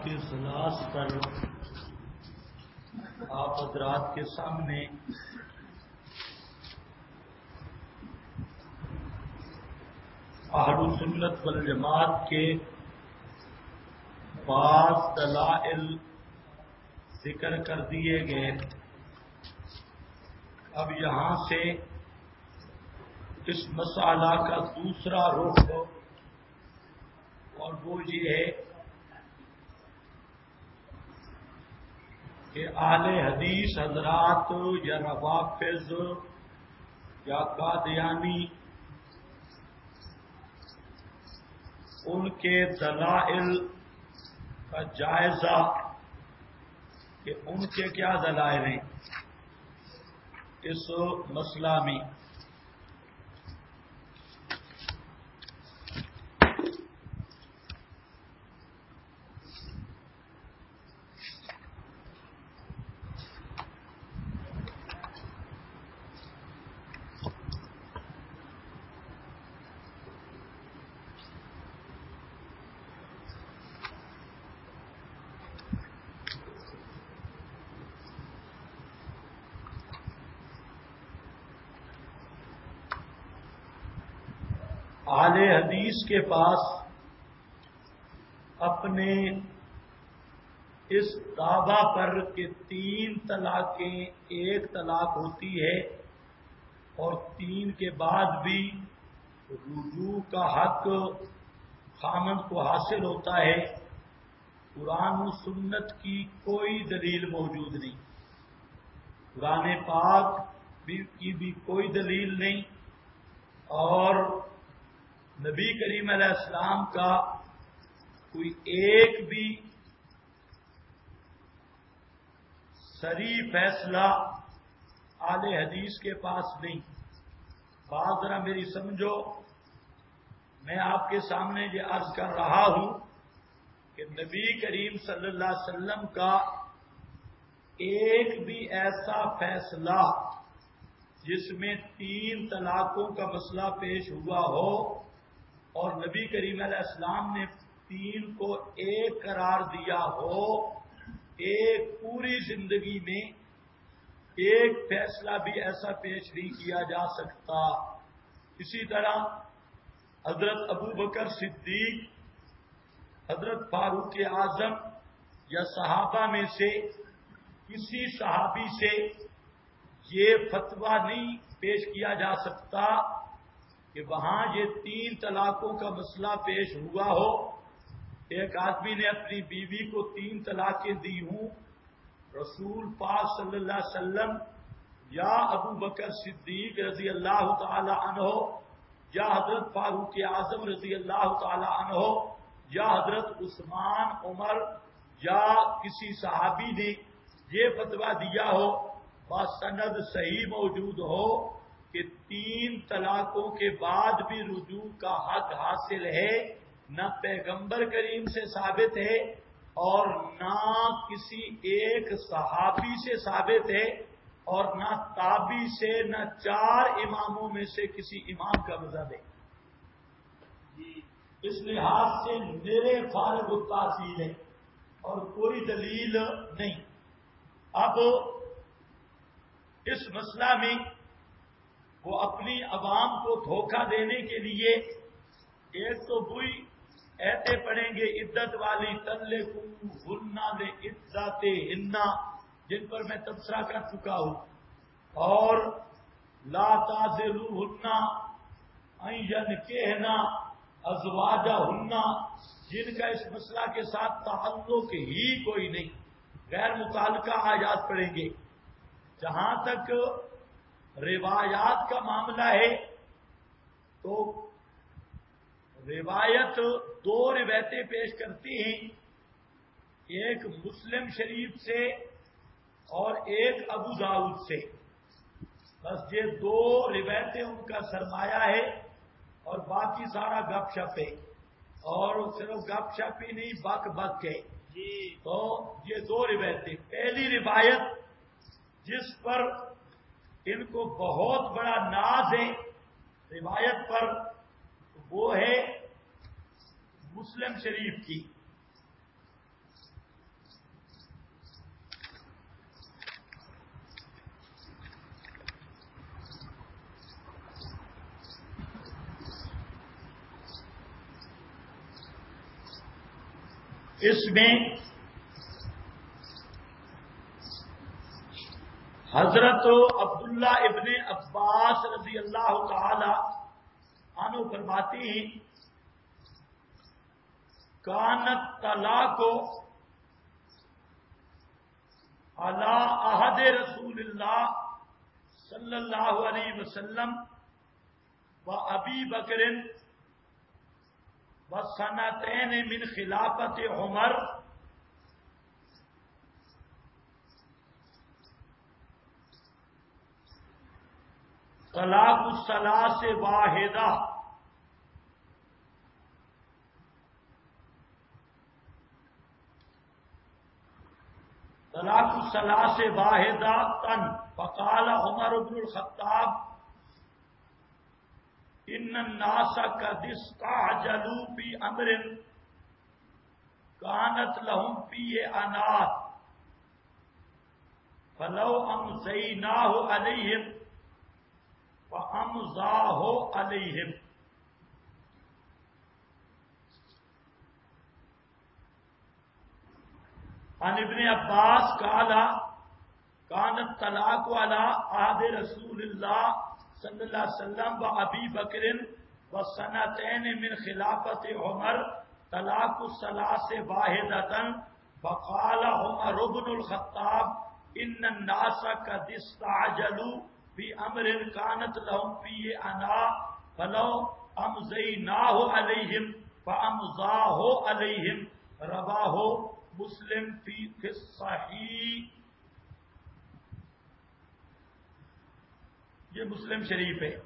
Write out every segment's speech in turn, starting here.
کے ثلاث پر آپ حضرات کے سامنے اہل سنت والجماعت کے بعض دلائل ذکر کر دیے گئے۔ اب یہاں سے اس مسئلہ کا دوسرا رخ اور وہ یہ ہے کہ اہل حدیث حضرات یا روافض یا قادیانی ان کے دلائل کا جائزہ کہ ان کے کیا دلائل ہیں اس مسئلہ میں۔ اہل حدیث کے پاس اپنے اس دعویٰ پر کہ 3 طلاقیں ایک طلاق ہوتی ہے اور 3 کے بعد بھی رجوع کا حق خامند کو حاصل ہوتا ہے، قرآن و سنت کی کوئی دلیل موجود نہیں، قرآن پاک کی بھی کوئی دلیل نہیں، اور نبی کریم علیہ السلام کا کوئی ایک بھی صریح فیصلہ اہل حدیث کے پاس نہیں۔ بات ذرا میری سمجھو، میں آپ کے سامنے یہ عرض کر رہا ہوں کہ نبی کریم صلی اللہ علیہ وسلم کا ایک بھی ایسا فیصلہ جس میں 3 طلاقوں کا مسئلہ پیش ہوا ہو اور نبی کریم علیہ السلام نے 3 کو ایک قرار دیا ہو، ایک پوری زندگی میں ایک فیصلہ بھی ایسا پیش نہیں کیا جا سکتا۔ اسی طرح حضرت ابو بکر صدیق، حضرت فاروق اعظم یا صحابہ میں سے کسی صحابی سے یہ فتویٰ نہیں پیش کیا جا سکتا کہ وہاں یہ 3 طلاقوں کا مسئلہ پیش ہوا ہو، ایک آدمی نے اپنی بیوی کو 3 طلاقیں دی ہوں، رسول پاک صلی اللہ علیہ وسلم یا ابو بکر صدیق رضی اللہ تعالی عنہ یا حضرت فاروق اعظم رضی اللہ تعالی عنہ یا حضرت عثمان عمر یا کسی صحابی نے یہ فتویٰ دیا ہو، بسند صحیح موجود ہو کہ 3 طلاقوں کے بعد بھی رجوع کا حق حاصل ہے، نہ پیغمبر کریم سے ثابت ہے اور نہ کسی ایک صحابی سے ثابت ہے اور نہ تابعی سے، نہ 4 اماموں میں سے کسی امام کا مذہب ہے۔ اس لحاظ سے میرے فارغ التحصیل ہے اور کوئی دلیل نہیں۔ اب اس مسئلہ میں وہ اپنی عوام کو دھوکہ دینے کے لیے ایک تو وہی ایتے پڑھیں گے عدت والی طلقوہن لعدتہن، جن پر میں تبصرہ کر چکا ہوں، اور لا تعذلوہن ان ینکحن ازواجہن، جن کا اس مسئلہ کے ساتھ تعلق ہی کوئی نہیں، غیر متعلقہ آیات پڑھیں گے۔ جہاں تک روایات کا معاملہ ہے تو روایت 2 روایتیں پیش کرتی ہیں، ایک مسلم شریف سے اور ایک ابو داؤد سے، بس یہ 2 روایتیں ان کا سرمایہ ہے اور باقی سارا گپ شپ ہے، اور صرف گپ شپ ہی نہیں بک بک ہے۔ تو یہ 2 روایتیں، پہلی روایت جس پر ان کو بہت بڑا ناز ہے روایت پر، وہ ہے مسلم شریف کی، اس میں حضرت عبداللہ ابن عباس رضی اللہ تعالی عنہ فرماتی ہیں کانت طلاق علی عہد رسول اللہ صلی اللہ علیہ وسلم و ابی بکر و سنتین من خلافت عمر طلاق الثلاث واحدہ طلاق الثلاث واحدہ تن فقال عمر بن الخطاب ان الناس قد استعجلوا في امر كانت لهم فيه انات فلو امضيناه عليهم فامضاه عليهم. عن ابن عباس قال كانت طلاق على عهد رسول الله صلی اللہ علیہ وسلم و ابی بکر و سنتین من خلافت عمر طلاق الثلاث واحدۃ فقال عمر بن الخطاب ان الناس قد استعجلوا بامر كانت لهم فيه انا فلو امضيناه عليهم فامضاه عليهم. رواہ مسلم فی الصحیح. یہ مسلم شریف ہے.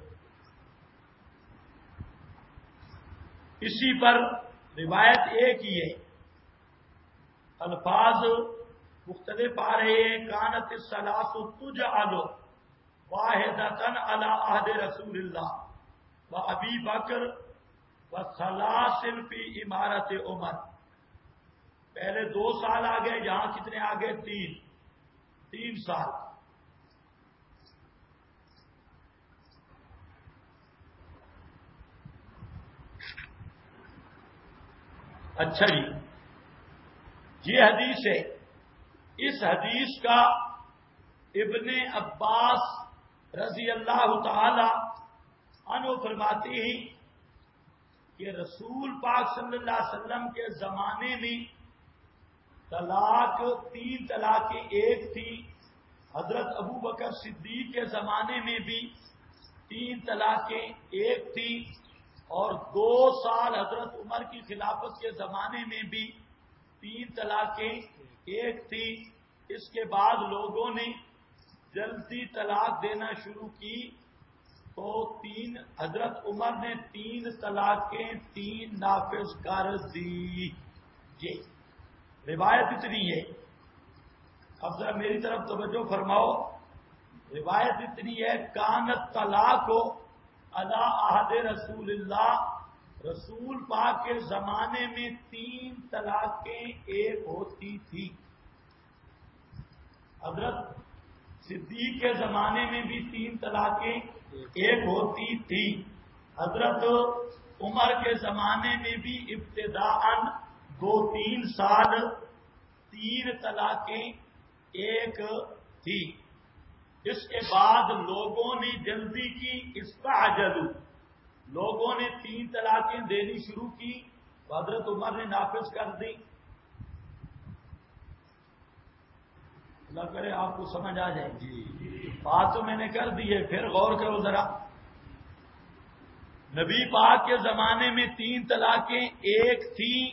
اسی پر روایت ایک ہی ہے، الفاظ مختلف آ رہے ہیں. کانت الثلاث تجعل واحدۃ علی عہد رسول اللہ و ابی بکر و ثلاث فی امارت عمر. پہلے 2 سال آ گئے، یہاں کتنے آ گئے؟ 3 سال. اچھا جی، یہ حدیث ہے. اس حدیث کا ابن عباس رضی اللہ تعالی عنہ فرماتے ہیں کہ رسول پاک صلی اللہ علیہ وسلم کے زمانے میں طلاق 3 طلاقیں ایک تھی. حضرت ابو بکر صدیق کے زمانے میں بھی 3 طلاقیں ایک تھی، اور 2 سال حضرت عمر کی خلافت کے زمانے میں بھی 3 طلاقیں ایک تھی. اس کے بعد لوگوں نے جلدی طلاق دینا شروع کی تو حضرت عمر نے 3 طلاقیں 3 نافذ کر دی. یہ روایت اتنی ہے. اب ذرا میری طرف توجہ فرماؤ. روایت اتنی ہے کانت طلاق علی عہد رسول اللہ، رسول پاک کے زمانے میں 3 طلاقیں ایک ہوتی تھی. حضرت صدیق کے زمانے میں بھی 3 طلاقیں ایک ہوتی تھی. حضرت عمر کے زمانے میں بھی ابتداءً 2-3 سال 3 طلاقیں ایک تھی. اس کے بعد لوگوں نے جلدی کی، استعجلوا، لوگوں نے 3 طلاقیں دینی شروع کی تو حضرت عمر نے نافذ کر دی. اللہ کرے آپ کو سمجھ آ جائے. بات تو میں نے کر دی ہے، پھر غور کرو ذرا. نبی پاک کے زمانے میں 3 طلاقیں ایک تھیں،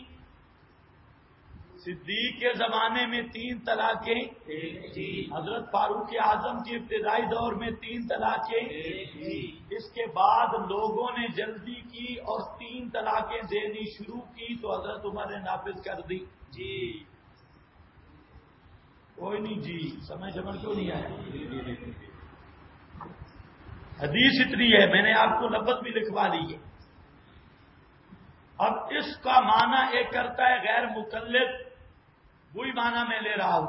صدیق کے زمانے میں 3 طلاقیں ایک تھی، حضرت فاروق اعظم کے ابتدائی دور میں 3 طلاقیں ایک تھی. اس کے بعد لوگوں نے جلدی کی اور 3 طلاقیں دینی شروع کی تو حضرت عمر نے نافذ کر دی. جی کوئی نہیں جی، سمجھ کیوں نہیں آیا؟ حدیث اتنی ہے، میں نے آپ کو لفظ بھی لکھوا لی ہے. اب اس کا معنی ایک کرتا ہے غیر مکلف، وہی معنی میں لے رہا ہوں.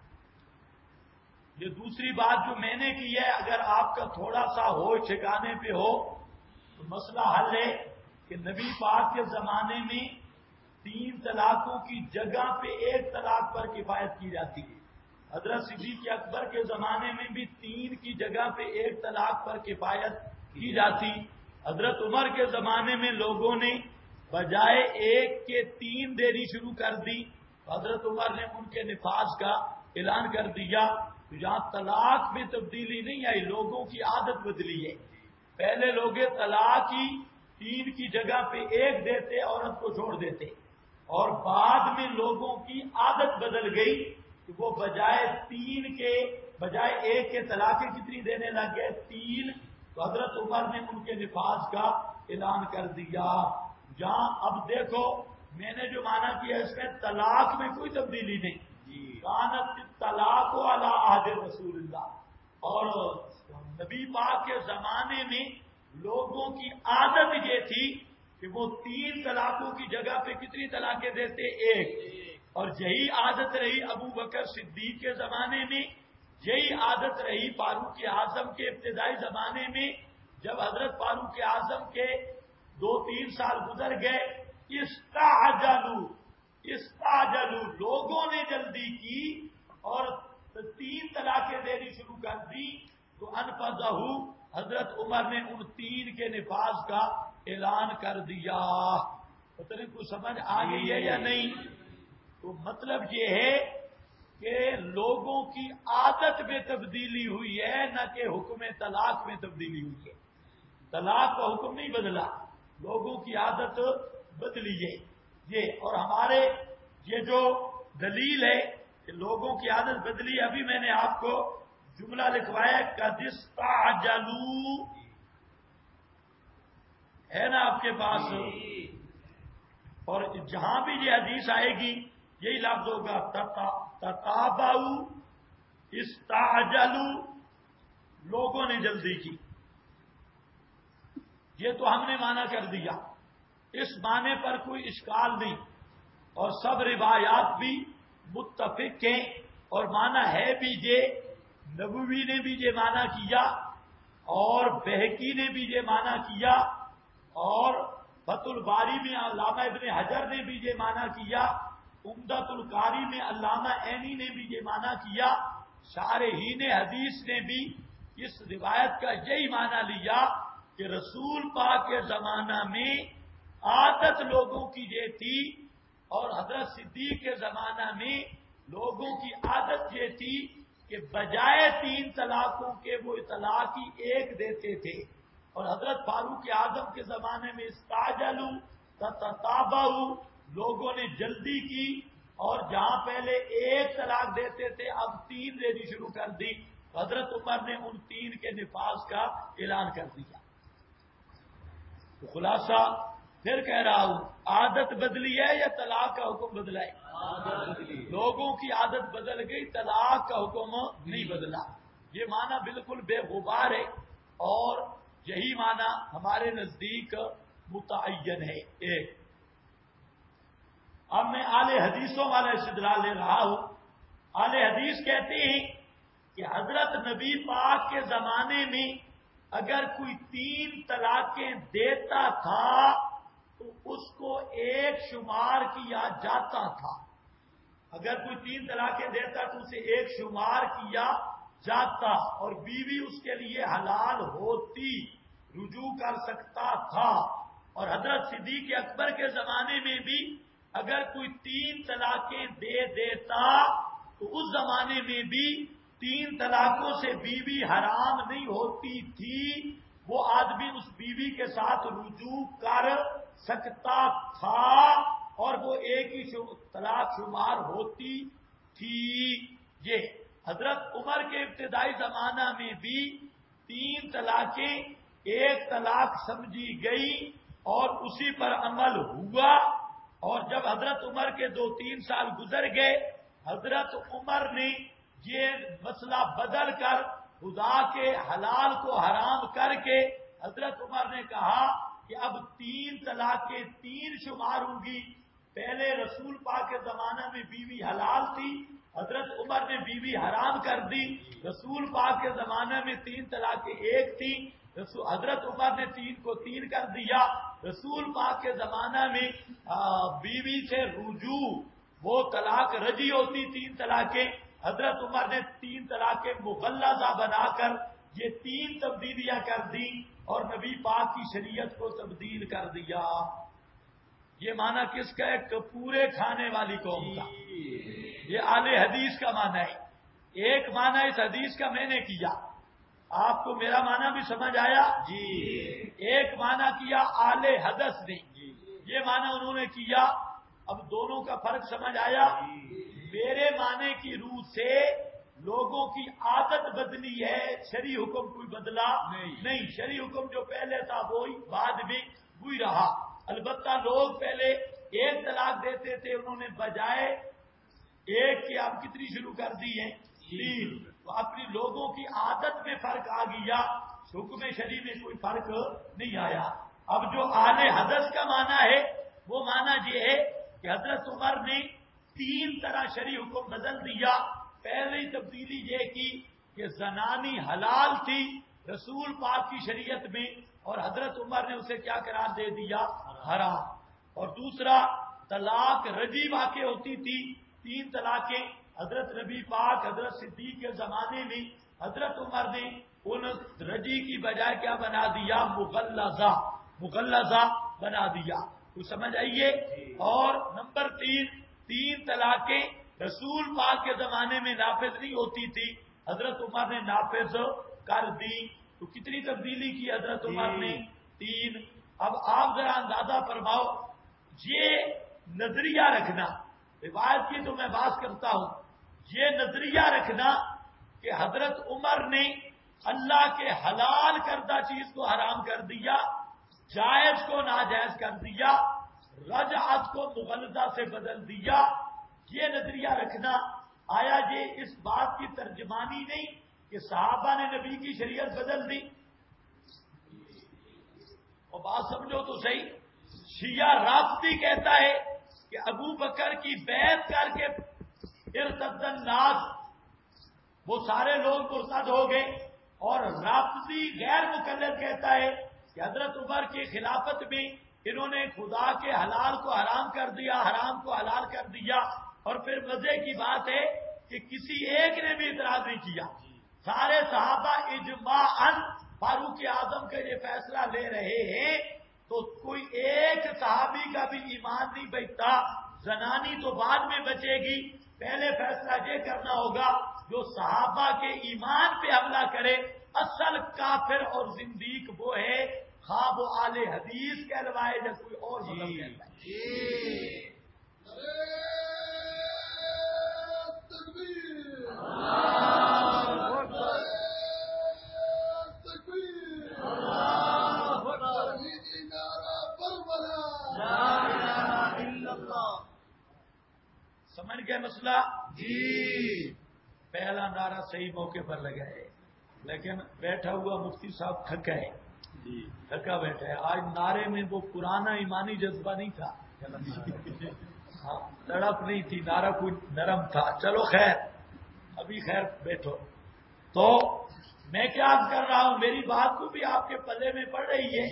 یہ دوسری بات جو میں نے کی ہے، اگر آپ کا تھوڑا سا ہوش ٹھکانے پہ ہو تو مسئلہ حل ہے کہ نبی پاک کے زمانے میں 3 طلاقوں کی جگہ پہ 1 طلاق پر کفایت کی جاتی ہے۔ حضرت صدیق اکبر کے زمانے میں بھی 3 کی جگہ پہ 1 طلاق پر کفایت کی جاتی۔ حضرت عمر کے زمانے میں لوگوں نے بجائے 1 کے 3 دینی شروع کر دی۔ حضرت عمر نے ان کے نفاذ کا اعلان کر دیا۔ جہاں طلاق میں تبدیلی نہیں آئی، لوگوں کی عادت بدلی ہے۔ پہلے لوگ طلاق ہی 3 کی جگہ پہ 1 دیتے، عورت کو چھوڑ دیتے، اور بعد میں لوگوں کی عادت بدل گئی کہ وہ بجائے 3 کے بجائے 1 کے طلاقیں کتنی دینے لگ گئے؟ 3۔ تو حضرت عمر نے ان کے نفاذ کا اعلان کر دیا۔ جہاں اب دیکھو میں نے جو معنی کیا اس میں طلاق میں کوئی تبدیلی نہیں، کانت طلاق علی عہد رسول اللہ، اور نبی پاک کے زمانے میں لوگوں کی عادت یہ تھی کہ وہ 3 طلاقوں کی جگہ پہ کتنی طلاقیں دیتے؟ 1۔ اور یہی عادت رہی ابو بکر صدیق کے زمانے میں، یہی عادت رہی فاروق اعظم کے ابتدائی زمانے میں۔ جب حضرت فاروق اعظم کے 2-3 سال گزر گئے، استعجلوا لوگوں نے جلدی کی اور 3 طلاقیں دینی شروع کر دی، تو انفذہ حضرت عمر نے ان 3 کے نفاذ کا اعلان کر دیا۔ پتہ نہیں کچھ سمجھ آ گئی ہے یا نہیں؟ تو مطلب یہ ہے کہ لوگوں کی عادت میں تبدیلی ہوئی ہے، نہ کہ حکم طلاق میں تبدیلی ہوئی ہے۔ طلاق کا حکم نہیں بدلا، لوگوں کی عادت بدلی ہے یہ۔ اور ہمارے یہ جو دلیل ہے کہ لوگوں کی عادت بدلی، ابھی میں نے آپ کو جملہ لکھوایا قد استعجلوا، ہے نا آپ کے پاس؟ اور جہاں بھی یہ حدیث آئے گی یہی لفظ ہوگا تتابعوا، استعجلوا، لوگوں نے جلدی کی۔ یہ تو ہم نے معنی کر دیا، اس معنی پر کوئی اشکال نہیں، اور سب روایات بھی متفق ہیں، اور معنی ہے بھی یہ، نبوی نے بھی یہ معنی کیا، اور بہقی نے بھی یہ معنی کیا، اور فتح الباری میں علامہ ابن حجر نے بھی یہ معنی کیا، عمدۃ القاری میں علامہ عینی نے بھی یہ معنی کیا، شارحین حدیث نے بھی اس روایت کا یہی معنی لیا کہ رسول پاک کے زمانہ میں عادت لوگوں کی یہ تھی، اور حضرت صدیق کے زمانہ میں لوگوں کی عادت یہ تھی کہ بجائے 3 طلاقوں کے وہ طلاق ہی 1 دیتے تھے۔ اور حضرت فاروق اعظم کے زمانے میں استعجلوا تتابعوا، لوگوں نے جلدی کی، اور جہاں پہلے 1 طلاق دیتے تھے اب 3 دینی شروع کر دی۔ حضرت عمر نے ان 3 کے نفاذ کا اعلان کر دیا۔ تو خلاصہ پھر کہہ رہا ہوں، عادت بدلی ہے یا طلاق کا حکم بدلا ہے؟ لوگوں کی عادت بدل گئی، طلاق کا حکم نہیں بدلا۔ یہ معنی بالکل بے غبار ہے، اور یہی معنی ہمارے نزدیک متعین ہے۔ ایک اب میں اہل حدیثوں والا استدلال لے رہا ہوں۔ اہل حدیث کہتے ہیں کہ حضرت نبی پاک کے زمانے میں اگر کوئی 3 طلاقیں دیتا تھا تو اس کو 1 شمار کیا جاتا تھا۔ اگر کوئی 3 طلاقیں دیتا تو اسے 1 شمار کیا جاتا، اور بیوی اس کے لیے حلال ہوتی، رجوع کر سکتا تھا۔ اور حضرت صدیق اکبر کے زمانے میں بھی اگر کوئی 3 طلاقیں دے دیتا تو اس زمانے میں بھی 3 طلاقوں سے بیوی حرام نہیں ہوتی تھی، وہ آدمی اس بیوی کے ساتھ رجوع کر سکتا تھا، اور وہ 1 ہی طلاق شمار ہوتی تھی۔ یہ حضرت عمر کے ابتدائی زمانہ میں بھی 3 طلاقیں 1 طلاق سمجھی گئی، اور اسی پر عمل ہوا۔ اور جب حضرت عمر کے 2-3 سال گزر گئے، حضرت عمر نے یہ مسئلہ بدل کر خدا کے حلال کو حرام کر کے حضرت عمر نے کہا کہ اب 3 طلاقیں 3 شمار ہوں گی۔ پہلے رسول پاک کے زمانہ میں بیوی حلال تھی، حضرت عمر نے بیوی حرام کر دی۔ رسول پاک کے زمانہ میں 3 طلاقیں 1 تھیں، حضرت عمر نے 3 کو 3 کر دیا۔ رسول پاک کے زمانہ میں بیوی سے رجوع وہ طلاق رجی ہوتی 3 طلاقیں، حضرت عمر نے 3 طلاقیں مغلظہ بنا کر یہ 3 تبدیلیاں کر دی اور نبی پاک کی شریعت کو تبدیل کر دیا۔ یہ معنی کس کا ہے؟ کپورے کھانے والی قوم کا۔ یہ اہل حدیث کا معنی ہے۔ ایک معنی اس حدیث کا میں نے کیا، آپ کو میرا معنی بھی سمجھ آیا؟ جی۔ ایک معنی کیا اہل حدث نے، یہ معنی انہوں نے کیا۔ اب دونوں کا فرق سمجھ آیا؟ میرے معنی کی روح سے لوگوں کی عادت بدلی ہے، شرعی حکم کوئی بدلا نہیں۔ شرعی حکم جو پہلے تھا وہی بعد میں وہی رہا۔ البتہ لوگ پہلے 1 طلاق دیتے تھے، انہوں نے بجائے 1 کی آپ کتنی شروع کر دی ہیں؟ 3۔ تو اپنی لوگوں کی عادت میں فرق آ گیا، حکم شرعی میں کوئی فرق نہیں آیا۔ اب جو اہل حدث کا معنی ہے وہ معنی یہ ہے کہ حضرت عمر نے 3 طرح شرعی حکم بدل دیا۔ پہلی تبدیلی یہ کی کہ زنانی حلال تھی رسول پاک کی شریعت میں، اور حضرت عمر نے اسے کیا قرار دے دیا؟ حرام۔ اور دوسرا طلاق رجی واقع ہوتی تھی 3 طلاقیں، حضرت نبی پاک حضرت صدیق کے زمانے میں حضرت عمر نے ان رجی کی بجائے کیا بنا دیا؟ مغلظہ بنا دیا۔ تو سمجھ آئیے۔ اور نمبر 3 طلاقیں رسول پاک کے زمانے میں نافذ نہیں ہوتی تھی، حضرت عمر نے نافذ کر دی۔ تو کتنی تبدیلی کی حضرت عمر نے؟ 3۔ اب آپ ذرا اندازہ فرماؤ، یہ نظریہ رکھنا، روایت کی تو میں بات کرتا ہوں، یہ نظریہ رکھنا کہ حضرت عمر نے اللہ کے حلال کردہ چیز کو حرام کر دیا، جائز کو ناجائز کر دیا، رجعت کو مغلظہ سے بدل دیا، یہ نظریہ رکھنا آیا یہ اس بات کی ترجمانی نہیں کہ صحابہ نے نبی کی شریعت بدل دی؟ اور بات سمجھو تو صحیح، شیعہ رافضی کہتا ہے کہ ابو بکر کی بیعت کر کے ارتد الناس، وہ سارے لوگ مرتد ہو گئے، اور رافضی غیر مقلد کہتا ہے کہ حضرت عمر کی خلافت میں انہوں نے خدا کے حلال کو حرام کر دیا، حرام کو حلال کر دیا۔ اور پھر مزے کی بات ہے کہ کسی ایک نے بھی اعتراض نہیں کیا، سارے صحابہ اجماعاً فاروق اعظم کا یہ فیصلہ لے رہے ہیں، تو کوئی ایک صحابی کا بھی ایمان نہیں بچتا۔ زنانی تو بعد میں بچے گی، پہلے فیصلہ یہ کرنا ہوگا جو صحابہ کے ایمان پہ حملہ کرے۔ اصل کافر اور زندیق وہ ہے، خواہ وہ اہل حدیث کہلوائے یا کوئی اور مذہب کہلوائے۔ سمجھ گئے مسئلہ؟ جی۔ پہلا نعرہ صحیح موقع پر لگا ہے، لیکن بیٹھا ہوا مفتی صاحب تھکا ہے، تھکا بیٹھا ہے۔ آج نعرے میں وہ پرانا ایمانی جذبہ نہیں تھا، ہاں تڑپ نہیں تھی، نعرہ کوئی نرم تھا۔ چلو خیر، ابھی خیر بیٹھو۔ تو میں کیا کر رہا ہوں، میری بات کو بھی آپ کے پلے میں پڑ رہی ہے؟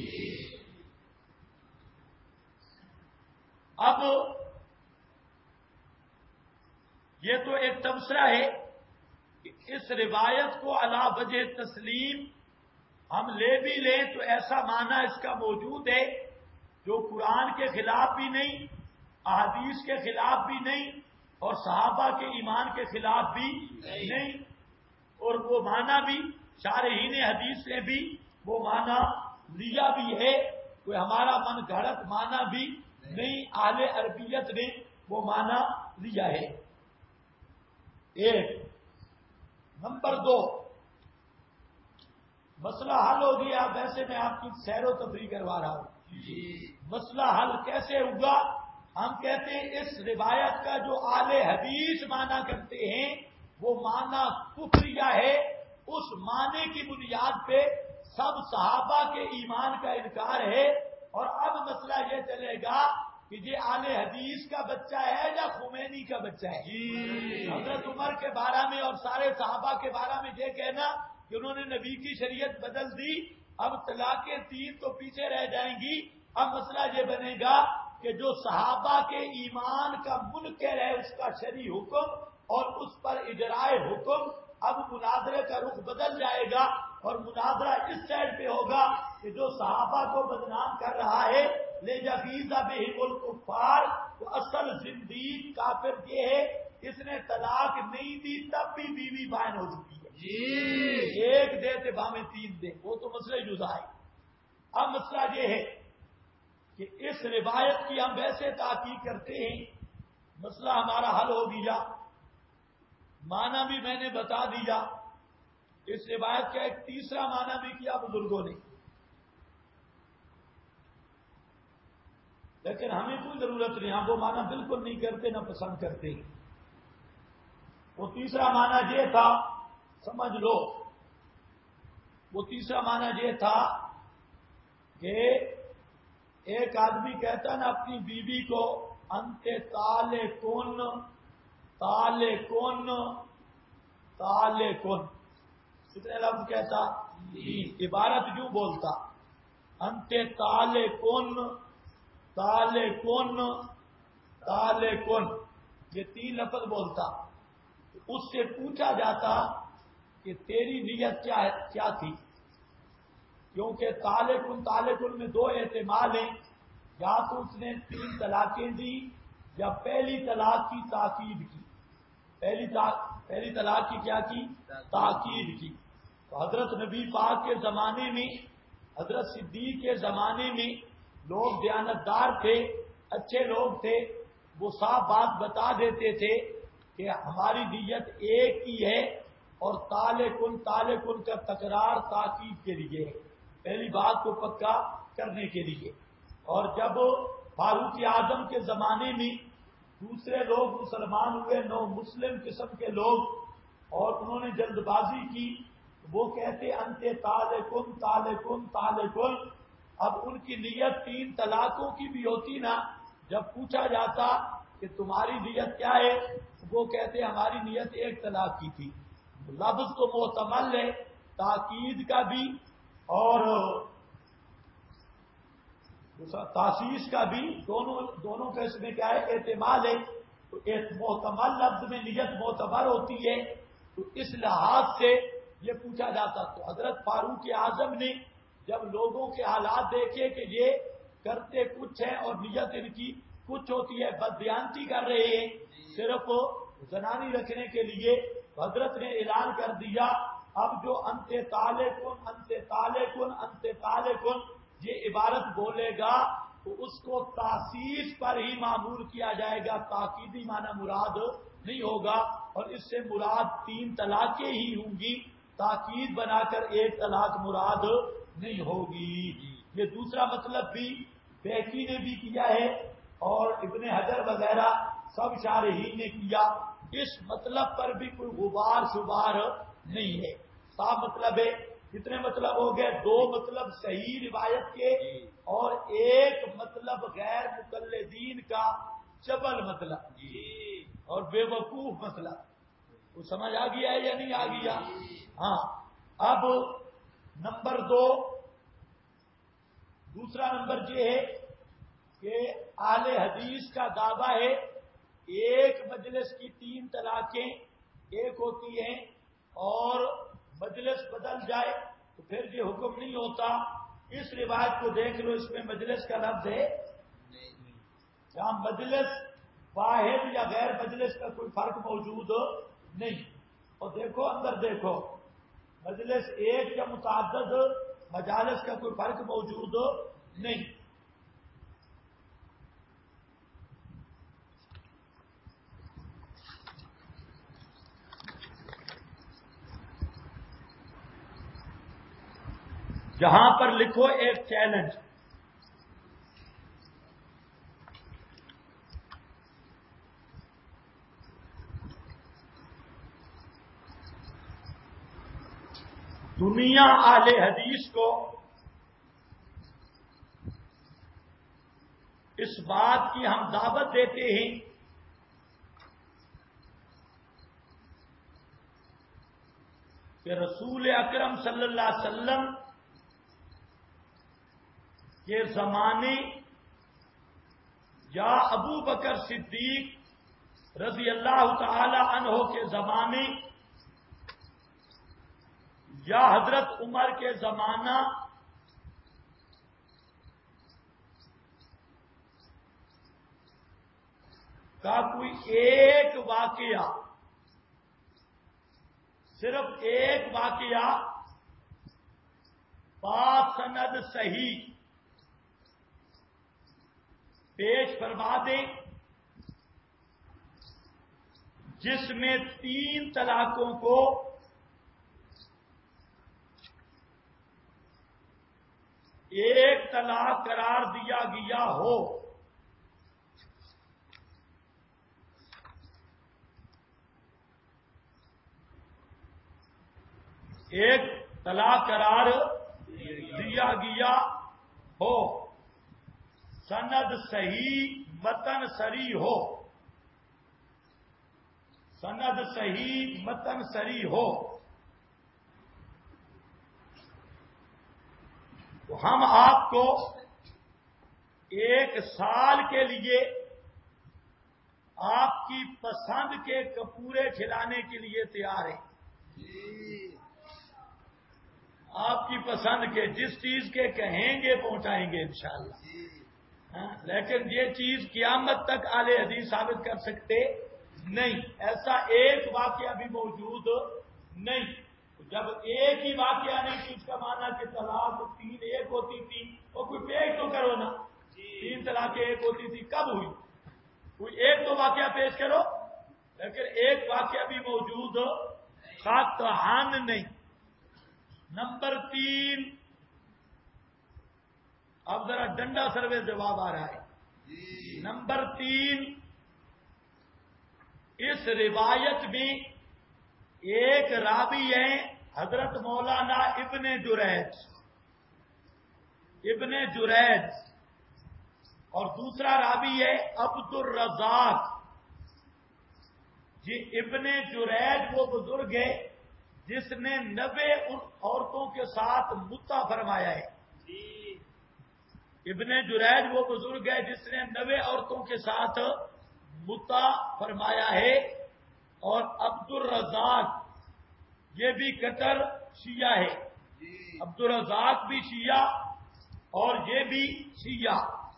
اب یہ تو ایک تبصرہ ہے کہ اس روایت کو علی وجہ تسلیم ہم لے بھی لیں تو ایسا معنی اس کا موجود ہے جو قرآن کے خلاف بھی نہیں، احادیث کے خلاف بھی نہیں، اور صحابہ کے ایمان کے خلاف بھی نہیں، اور وہ معنی بھی شارحین حدیث نے بھی وہ معنی لیا بھی ہے، کوئی ہمارا من گھڑت معنی بھی نہیں، اہل عربیت نے وہ معنی لیا ہے۔ ایک نمبر 2، مسئلہ حل ہو گیا۔ ویسے میں آپ کی سیر و تفریح کروا رہا ہوں۔ مسئلہ حل کیسے ہوگا؟ ہم کہتے ہیں اس روایت کا جو اہل حدیث معنی کرتے ہیں وہ معنی کفریہ ہے، اس معنی کی بنیاد پہ سب صحابہ کے ایمان کا انکار ہے۔ اور اب مسئلہ یہ چلے گا کہ یہ اہل حدیث کا بچہ ہے یا خمینی کا بچہ ہے؟ حضرت عمر کے بارے میں اور سارے صحابہ کے بارے میں یہ کہنا کہ انہوں نے نبی کی شریعت بدل دی، اب طلاقیں 3 تو پیچھے رہ جائیں گی، اب مسئلہ یہ بنے گا کہ جو صحابہ کے ایمان کا منکر ہے اس کا شرعی حکم اور اس پر اجرائے حکم، اب مناظرے کا رخ بدل جائے گا اور مناظرہ اس سائڈ پہ ہوگا کہ جو صحابہ کو بدنام کر رہا ہے لے جبیزہ بہم الکفار، تو اصل زندیق کافر یہ ہے اس نے طلاق نہیں دی تب بھی بیوی بائن ہو چکی ہے جی، ایک دے تے بامے 3 دے، وہ تو مسئلہ جدا ہے۔ اب مسئلہ یہ ہے کہ اس روایت کی ہم ویسے تحقیق کرتے ہیں، مسئلہ ہمارا حل ہو گیا، معنی بھی میں نے بتا دیا، اس روایت کا ایک تیسرا معنی بھی کیا بزرگوں نے، لیکن ہمیں کوئی ضرورت نہیں، ہم وہ معنی بالکل نہیں کرتے نہ پسند کرتے۔ وہ تیسرا معنی یہ تھا، سمجھ لو، وہ تیسرا معنی یہ تھا کہ ایک آدمی کہتا نا اپنی بیوی کو انت تالے کون تالے کون تالے کون، کتنے لفظ کہتا؟ عبارت یوں بولتا، انت تالے کون تالے کون تالے کون، یہ 3 لفظ بولتا۔ اس سے پوچھا جاتا کہ تیری نیت کیا تھی، کیونکہ تالے کن میں 2 احتمال ہیں، یا تو اس نے 3 طلاقیں دی یا پہلی طلاق کی تاکید کی، پہلی طلاق کی کیا کی؟ تاکید کی۔ تو حضرت نبی پاک کے زمانے میں، حضرت صدیق کے زمانے میں لوگ دیانتدار تھے، اچھے لوگ تھے، وہ صاف بات بتا دیتے تھے کہ ہماری نیت ایک ہی ہے اور تالے کن کا تکرار تاکید کے لیے، پہلی بات کو پکا کرنے کے لیے۔ اور جب فاروق اعظم کے زمانے میں دوسرے لوگ مسلمان ہوئے، نو مسلم قسم کے لوگ، اور انہوں نے جلد بازی کی، وہ کہتے انت تالے کن۔ اب ان کی نیت 3 طلاقوں کی بھی ہوتی نا، جب پوچھا جاتا کہ تمہاری نیت کیا ہے، وہ کہتے ہماری نیت 1 طلاق کی تھی۔ لفظ تو محتمل ہے تاکید کا بھی اور تاسیس کا بھی، دونوں کا اس میں کیا ہے؟ احتمال ہے۔ تو ایک محتمل لفظ میں نیت معتبر ہوتی ہے، تو اس لحاظ سے یہ پوچھا جاتا۔ تو حضرت فاروق اعظم نے جب لوگوں کے حالات دیکھے کہ یہ کرتے کچھ ہیں اور نیت ان کی کچھ ہوتی ہے، بددیانتی کر رہے ہیں صرف زنانی رکھنے کے لیے، حضرت نے اعلان کر دیا اب جو انت تالے کن یہ عبارت بولے گا تو اس کو تاسیس پر ہی معمول کیا جائے گا، تاکیدی معنی مراد نہیں ہوگا، اور اس سے مراد 3 طلاقیں ہی ہوں گی، تاکید بنا کر 1 طلاق مراد نہیں ہوگی۔ یہ دوسرا مطلب بھی بیکی نے بھی کیا ہے اور ابن حجر وغیرہ سب شارحین نے کیا، اس مطلب پر بھی کوئی غبار شبار نہیں ہے، صاف مطلب ہے۔ کتنے مطلب ہو گئے؟ 2 مطلب صحیح روایت کے اور 1 مطلب غیر مقلدین کا چبل مطلب اور بے وقوف مطلب۔ وہ سمجھ آ گیا ہے یا نہیں آ گیا؟ ہاں۔ اب نمبر 2، دوسرا نمبر یہ ہے کہ اہل حدیث کا دعویٰ ہے ایک مجلس کی 3 طلاقیں ایک ہوتی ہیں، اور مجلس بدل جائے تو پھر یہ حکم نہیں ہوتا۔ اس روایت کو دیکھ لو، اس میں مجلس کا لفظ ہے جہاں مجلس واحد یا غیر مجلس کا کوئی فرق موجود نہیں۔ اور دیکھو اندر دیکھو، مجلس ایک یا متعدد مجالس کا کوئی فرق موجود نہیں۔ جہاں پر لکھو ایک چیلنج، دنیا اہل حدیث کو اس بات کی ہم دعوت دیتے ہیں کہ رسول اکرم صلی اللہ علیہ وسلم کے زمانے یا ابو بکر صدیق رضی اللہ تعالی عنہ کے زمانے یا حضرت عمر کے زمانہ کا کوئی ایک واقعہ، صرف ایک واقعہ باسند صحیح پیش فرما دیں جس میں 3 طلاقوں کو ایک طلاق قرار دیا گیا ہو، ایک طلاق قرار دیا گیا ہو، سند صحیح متن سری ہو، سند صحیح متن سری ہو، تو ہم آپ کو 1 سال کے لیے آپ کی پسند کے کپورے کھلانے کے لیے تیار ہیں۔ آپ کی پسند کے جس چیز کے کہیں گے پہنچائیں گے انشاءاللہ، لیکن یہ چیز قیامت تک اہل حدیث ثابت کر سکتے نہیں، ایسا ایک واقعہ بھی موجود نہیں۔ جب ایک ہی واقعہ نہیں تو اس کا معنی کہ طلاق 3 ایک ہوتی تھی، اور کوئی پیش تو کرو نا، 3 طلاقیں ایک ہوتی تھی کب ہوئی؟ کوئی ایک تو واقعہ پیش کرو، لیکن ایک واقعہ بھی موجود قطعاً نہیں۔ نمبر 3، اب ذرا ڈنڈا سروے جواب آ رہا ہے۔ نمبر 3، اس روایت میں ایک راوی ہیں حضرت مولانا ابن جریج، اور دوسرا راوی ہے عبد الرزاق۔ یہ ابن جریج وہ بزرگ ہے جس نے 90 عورتوں کے ساتھ متع فرمایا ہے۔ ابن جریج وہ بزرگ ہے جس نے 90 عورتوں کے ساتھ متع فرمایا ہے، اور عبد الرزاق یہ بھی کٹر شیعہ ہے۔ عبد الرزاق بھی شیعہ اور یہ بھی شیعہ۔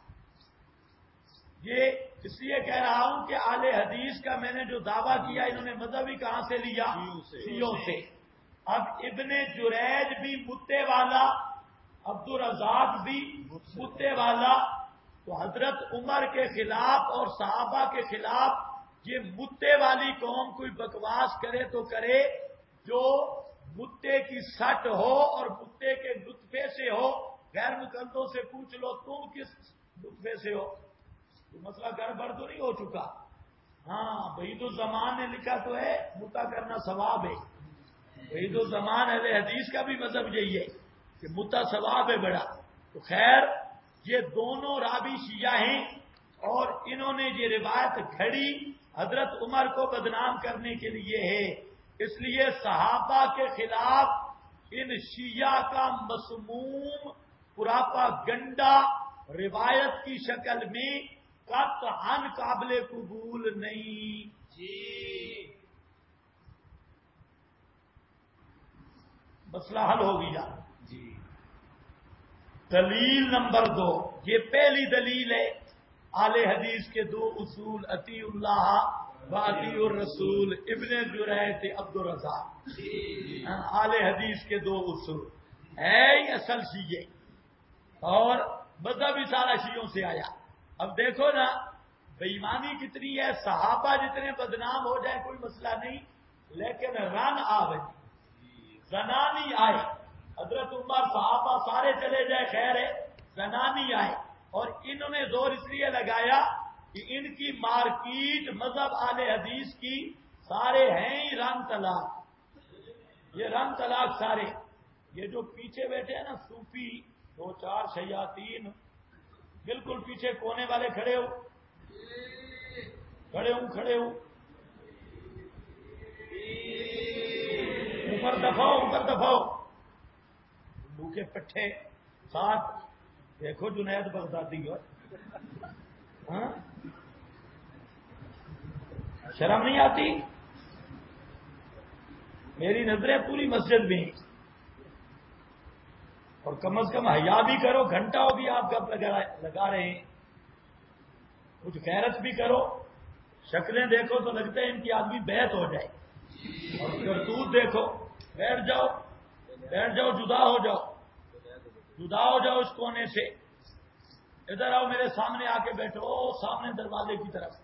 یہ اس لیے کہہ رہا ہوں کہ اہل حدیث کا میں نے جو دعویٰ کیا انہوں نے مذہب ہی کہاں سے لیا؟ شیعوں سے۔ اب ابن جریج بھی متے والا، عبد الرزاق بھی متے والا، تو حضرت عمر کے خلاف اور صحابہ کے خلاف یہ متے والی قوم کوئی بکواس کرے تو کرے جو متے کی سٹ ہو اور متے کے نطفے سے ہو۔ غیر مقلدوں سے پوچھ لو تم کس نطفے سے ہو، تو مسئلہ گڑبڑ تو نہیں ہو چکا؟ ہاں، بعید الزمان نے لکھا تو ہے متا کرنا ثواب ہے۔ بعید الزمان اہل حدیث کا بھی مذہب یہی ہے کہ متا ثواب ہے بڑا۔ تو خیر، یہ دونوں راوی شیعہ ہیں اور انہوں نے یہ روایت گھڑی حضرت عمر کو بدنام کرنے کے لیے ہے، اس لیے صحابہ کے خلاف ان شیعہ کا مسموم پراپا گنڈا روایت کی شکل میں قطعاً قابل قبول نہیں۔ مسئلہ حل ہو گیا۔ دلیل نمبر 2، یہ پہلی دلیل ہے اہل حدیث کے 2 اصول، اطیع اللہ و اطیع الرسول، ابن جریج عبد الرزاق، اہل حدیث کے 2 اصول ہے ہی اصل شیعہ، اور مذہب بھی سارا شیعوں سے آیا۔ اب دیکھو نا بے ایمانی کتنی ہے، صحابہ جتنے بدنام ہو جائیں کوئی مسئلہ نہیں، لیکن رن آوے زنانی آئے، حضرت عمر صحابہ سارے چلے جائے خیر ہے، زنانی آئے، اور انہوں نے زور اس لیے لگایا کہ ان کی مارکیٹ مذہب اہل حدیث کی سارے ہیں ہی رنگ طلاق، یہ رنگ طلاق سارے۔ یہ جو پیچھے بیٹھے ہیں نا صوفی 2-4 شیاطین، بالکل پیچھے کونے والے کھڑے ہو، کھڑے ہو، اوپر دفاؤ، منہ کے پٹھے ساتھ دیکھو جنید بغدادی ہو، ہاں شرم نہیں آتی؟ میری نظریں پوری مسجد میں، اور کم از کم حیا بھی کرو، گھنٹہ بھی آپ گپ لگا رہے ہیں، کچھ غیرت بھی کرو. شکلیں دیکھو تو لگتا ہے ان کی آدمی بیعت ہو جائے، اور کرتوت دیکھو، بیٹھ جاؤ جدا ہو جاؤ اس کونے سے. ادھر آؤ میرے سامنے آ کے بیٹھو، سامنے دروازے کی طرف.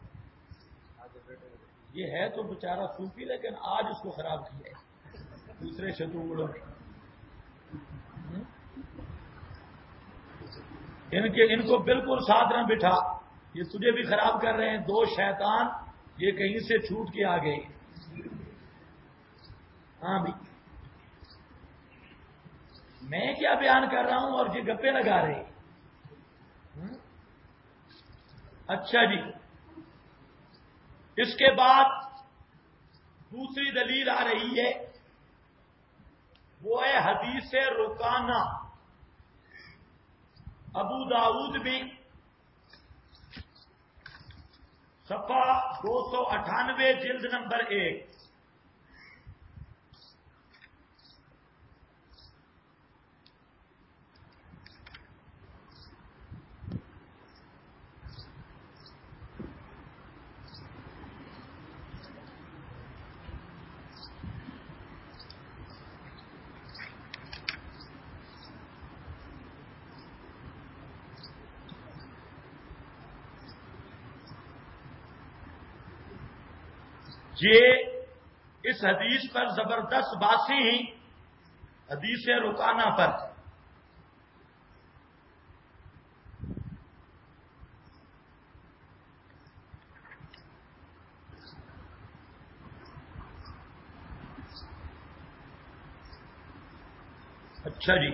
یہ ہے تو بیچارہ صوفی، لیکن آج اس کو خراب کیا ہے دوسرے شتوڑوں نے. ان کو بالکل ساتھ نہ بٹھا، یہ تجھے بھی خراب کر رہے ہیں. دو شیطان یہ کہیں سے چھوٹ کے آ گئے. ہاں بھی میں کیا بیان کر رہا ہوں اور یہ گپے لگا رہے ہیں. اچھا جی، اس کے بعد دوسری دلیل آ رہی ہے، وہ ہے حدیث رکانہ. ابو داؤد میں صفحہ 298 جلد نمبر 1. یہ اس حدیث پر زبردست باسی ہیں، حدیث رکانہ پر. اچھا جی،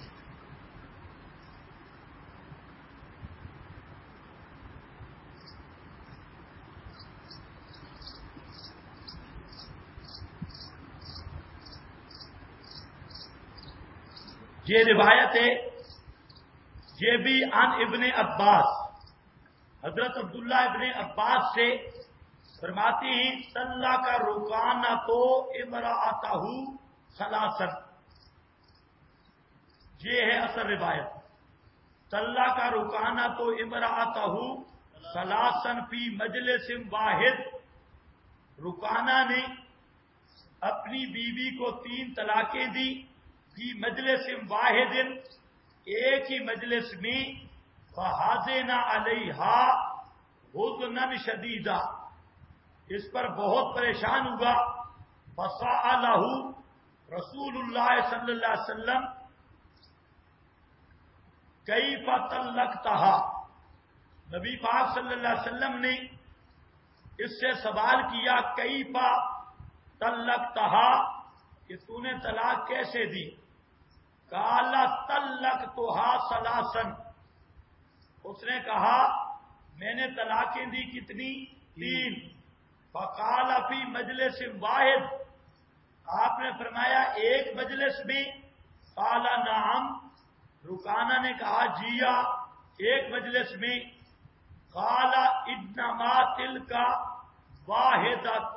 یہ روایت ہے، یہ بھی عن ابن عباس، حضرت عبداللہ ابن عباس سے فرماتے ہیں طلّا کا رکانہ تو امرأتہ ثلاثن. یہ ہے اصل روایت. طلّا کا رکانہ تو امرأتہ ثلاثن فی مجلس واحد. رکانہ نے اپنی بیوی کو 3 طلاقیں دی، فی مجلس واحد، ایک ہی مجلس میں. فحازنا علیہا حزنا شدیدا، اس پر بہت پریشان ہوا. فسألہ رسول اللہ صلی اللہ علیہ وسلم کیف طلقتہا، نبی پاک صلی اللہ علیہ وسلم نے اس سے سوال کیا کیف طلقتہا، کہ تو نے طلاق کیسے دی. قال طلقتہا ثلاثن، اس نے کہا میں نے طلاقیں دی کتنی؟ 3. فقال فی مجلس واحد، آپ نے فرمایا ایک مجلس میں؟ قال نعم، رکانہ نے کہا جی ہاں ایک مجلس میں. قال انما تلک واحدۃ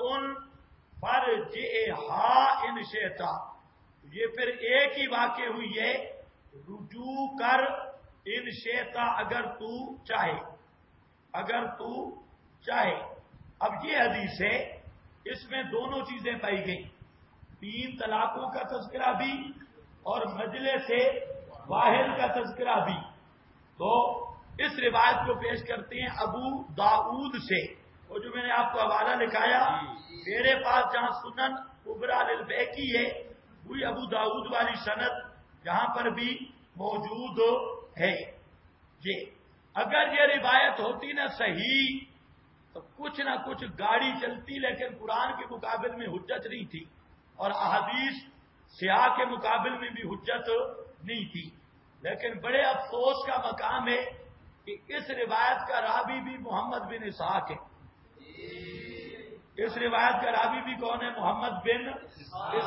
فرجعها ان شئت، یہ پھر ایک ہی واقع ہوئی ہے، رجوع کر ان شئت، اگر تو چاہے، اگر تو چاہے. اب یہ حدیث ہے، اس میں دونوں چیزیں پائی گئیں، 3 طلاقوں کا تذکرہ بھی اور مجلس واحد کا تذکرہ بھی. تو اس روایت کو پیش کرتے ہیں ابو داؤد سے، وہ جو میں نے آپ کو حوالہ لکھایا میرے پاس جہاں سنن کبریٰ للبیہقی ہے، وہی ابو داؤد والی سند جہاں پر بھی موجود ہے. یہ اگر یہ روایت ہوتی نا صحیح تو کچھ نہ کچھ گاڑی چلتی، لیکن قرآن کے مقابل میں حجت نہیں تھی، اور احادیث سیاہ کے مقابل میں بھی حجت نہیں تھی. لیکن بڑے افسوس کا مقام ہے کہ اس روایت کا راوی بھی محمد بن اسحاق ہے. اس روایت کا راوی بھی کون ہے؟ محمد بن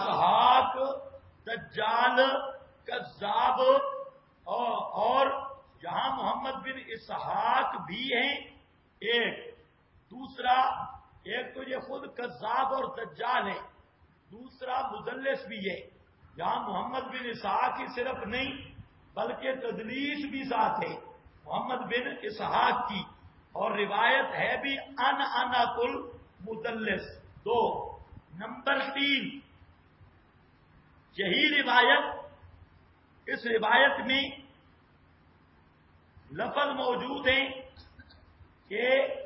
اسحاق، دجال، کذاب اور یہاں محمد بن اسحاق بھی ہیں ایک، دوسرا ایک تو یہ خود کذاب اور دجال ہے، دوسرا مدلس بھی ہے۔ یہاں محمد بن اسحاق ہی صرف نہیں بلکہ تدلیس بھی ساتھ ہے محمد بن اسحاق کی، اور روایت ہے بھی انا کل مدلس۔ دو نمبر 3 یہی روایت، اس روایت میں لفظ موجود ہیں کہ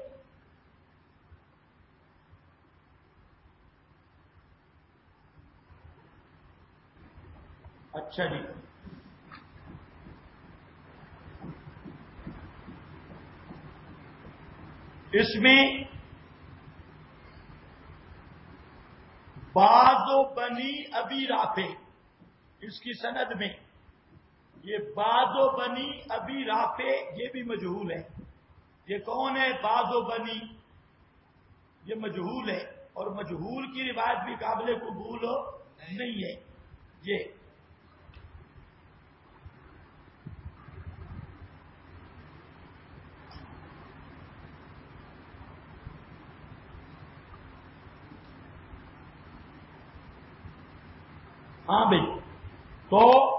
اچھا جی، اس میں بعض و بنی ابی رافع، اس کی سند میں یہ بعض و بنی ابی رافع یہ بھی مجہول ہے۔ یہ کون ہے بعض و بنی؟ یہ مجہول ہے، اور مجہول کی روایت بھی قابل قبول نہیں ہے۔ یہ ہاں بھائی، تو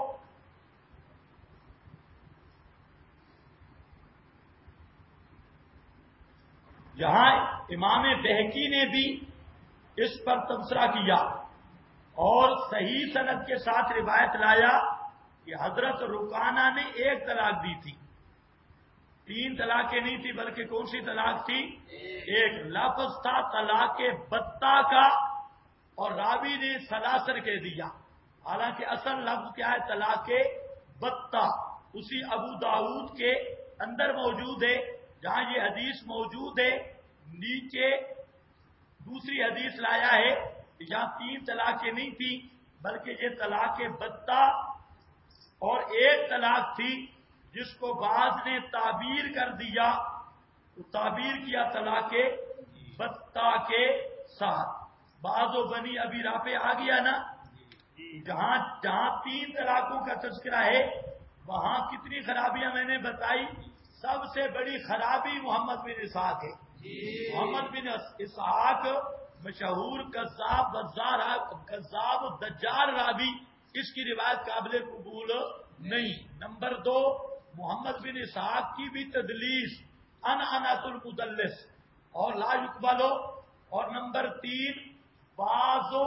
یہاں امام بہقی نے بھی اس پر تبصرہ کیا اور صحیح سند کے ساتھ روایت لایا کہ حضرت رکانہ نے ایک طلاق دی تھی، 3 طلاقیں نہیں تھی بلکہ کون سی طلاق تھی؟ ایک لفظ تھا طلاق بتہ کا، اور راوی نے سلاسر کہہ دیا، حالانکہ اصل لفظ کیا ہے؟ طلاق بتہ۔ اسی ابو داؤد کے اندر موجود ہے جہاں یہ حدیث موجود ہے، نیچے دوسری حدیث لایا ہے کہ جہاں 3 طلاقیں نہیں تھی بلکہ یہ طلاق بتہ اور ایک طلاق تھی، جس کو بعض نے تعبیر کر دیا، تو تعبیر کیا طلاق بتہ کے ساتھ۔ بعض و بنی ابی رافع آ گیا نا؟ جہاں 3 طلاقوں کا تذکرہ ہے وہاں کتنی خرابیاں میں نے بتائی؟ سب سے بڑی خرابی محمد بن اسحاق ہے۔ محمد بن اسحاق مشہور کذاب دجال راوی، اس کی روایت قابل قبول نہیں۔ نمبر 2 محمد بن اسحاق کی بھی تدلیس، انعنت المدلس اور لا یقبل، اور نمبر 3 بعض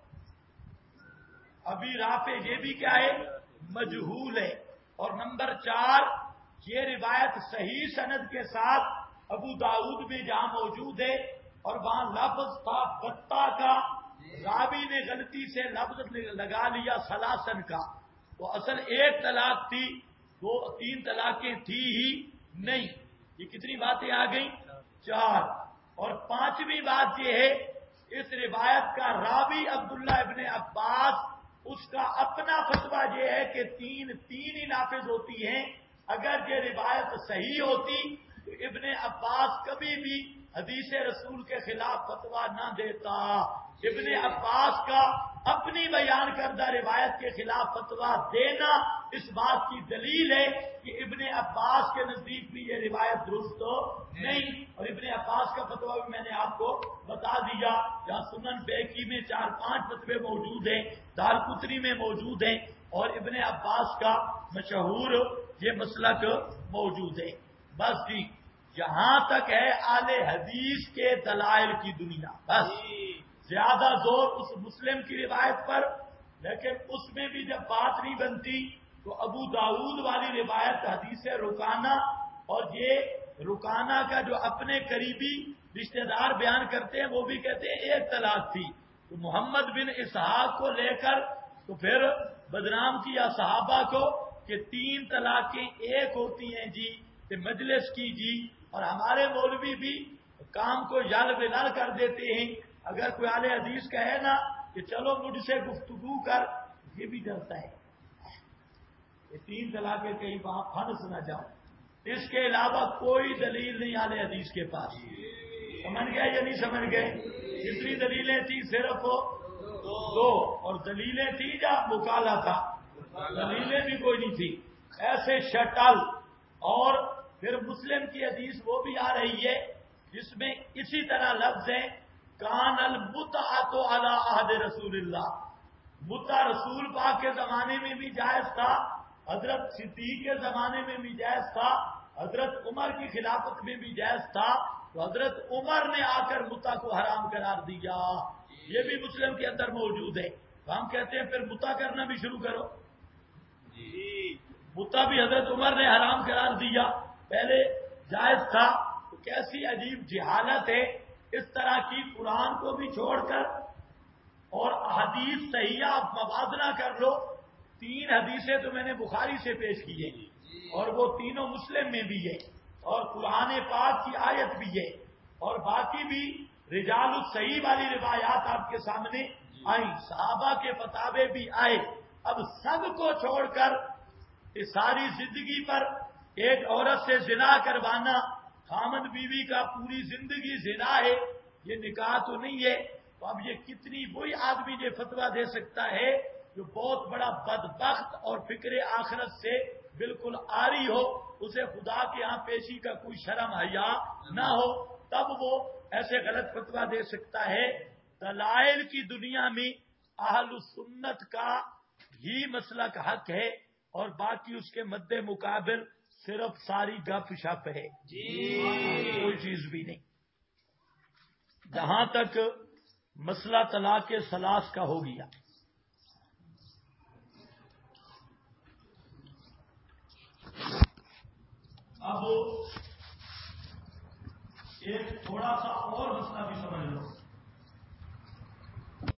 ابھی رافع یہ بھی کیا ہے؟ مجہول ہے۔ اور نمبر 4 یہ روایت صحیح سند کے ساتھ ابو داؤد میں جہاں موجود ہے اور وہاں لفظ تھا بتہ کا، راوی نے غلطی سے لفظ لگا لیا سلاسن کا، وہ اصل ایک طلاق تھی، 3 طلاقیں تھی ہی نہیں۔ یہ کتنی باتیں آ گئیں؟ 4۔ اور 5ویں بات یہ ہے، اس روایت کا راوی عبداللہ ابن عباس، اس کا اپنا فتویٰ یہ ہے کہ 3 ہی نافذ ہوتی ہیں۔ اگر یہ روایت صحیح ہوتی تو ابن عباس کبھی بھی حدیث رسول کے خلاف فتویٰ نہ دیتا۔ ابن عباس کا اپنی بیان کردہ روایت کے خلاف فتویٰ دینا اس بات کی دلیل ہے کہ ابن عباس کے نزدیک بھی یہ روایت درست نہیں، اور ابن عباس کا فتویٰ بھی میں نے آپ کو بتا دیا، جہاں سنن بیہقی میں 4-5 فتوے موجود ہیں، دارقطنی میں موجود ہیں، اور ابن عباس کا مشہور یہ مسلک موجود ہے۔ بس جی، یہاں تک ہے اہل حدیث کے دلائل کی دنیا۔ بس زیادہ زور اس مسلم کی روایت پر، لیکن اس میں بھی جب بات نہیں بنتی تو ابو داؤد والی روایت حدیث رکانہ، اور یہ رکانہ کا جو اپنے قریبی رشتہ دار بیان کرتے ہیں وہ بھی کہتے ہیں ایک طلاق تھی، تو محمد بن اسحاق کو لے کر تو پھر بدنام کیا صحابہ کو کہ 3 طلاقیں ایک ہوتی ہیں جی، کہ مجلس کی جی، اور ہمارے مولوی بھی کام کو یال بلال کر دیتے ہیں۔ اگر کوئی اہل حدیث کہے نا کہ چلو مجھ سے گفتگو کر، یہ بھی ڈرتا ہے یہ 3 طلاقیں کہیں وہاں پھنس نہ جاؤ۔ اس کے علاوہ کوئی دلیل نہیں اہل حدیث کے پاس۔ سمجھ گئے یا نہیں سمجھ گئے؟ جتنی دلیلیں تھیں صرف 2، اور دلیلیں تھیں جب مکالا تھا، دلیلیں بھی کوئی نہیں تھی۔ ایسے شٹل اور پھر مسلم کی حدیث وہ بھی آ رہی ہے جس میں اسی طرح لفظ ہے کان المتعۃ علی عہد رسول اللہ، متع رسول پاک کے زمانے میں بھی جائز تھا، حضرت صدیق کے زمانے میں بھی جائز تھا، حضرت عمر کی خلافت میں بھی جائز تھا، تو حضرت عمر نے آ کر متع کو حرام قرار دیا، یہ بھی مسلم کے اندر موجود ہے۔ تو ہم کہتے ہیں پھر متع کرنا بھی شروع کرو، متع بھی حضرت عمر نے حرام قرار دیا، پہلے جائز تھا، تو کیسی عجیب جہالت ہے، اس طرح کی قرآن کو بھی چھوڑ کر اور حدیث صحیح آپ موازنہ کر لو، 3 حدیثیں تو میں نے بخاری سے پیش کی ہیں اور وہ تینوں مسلم میں بھی ہے اور قرآن پاک کی آیت بھی ہے اور باقی بھی رجال الصحیح والی روایات آپ کے سامنے آئیں، صحابہ کے فتاوے بھی آئے۔ اب سب کو چھوڑ کر اس ساری زندگی پر ایک عورت سے زنا کروانا، خامد بیوی کا پوری زندگی زنا ہے، یہ نکاح تو نہیں ہے، تو اب یہ کتنی وہی آدمی یہ فتویٰ دے سکتا ہے جو بہت بڑا بدبخت اور فکر آخرت سے بالکل عاری ہو، اسے خدا کے ہاں پیشی کا کوئی شرم حیا نہ ہو، تب وہ ایسے غلط فتویٰ دے سکتا ہے۔ دلائل کی دنیا میں اہل سنت کا ہی مسلک حق ہے اور باقی اس کے مد مقابل صرف ساری گپ شپ ہے، کوئی چیز بھی نہیں۔ جہاں تک مسئلہ طلاق ثلاث کا ہو گیا، اب ایک تھوڑا سا اور مسئلہ بھی سمجھ لو۔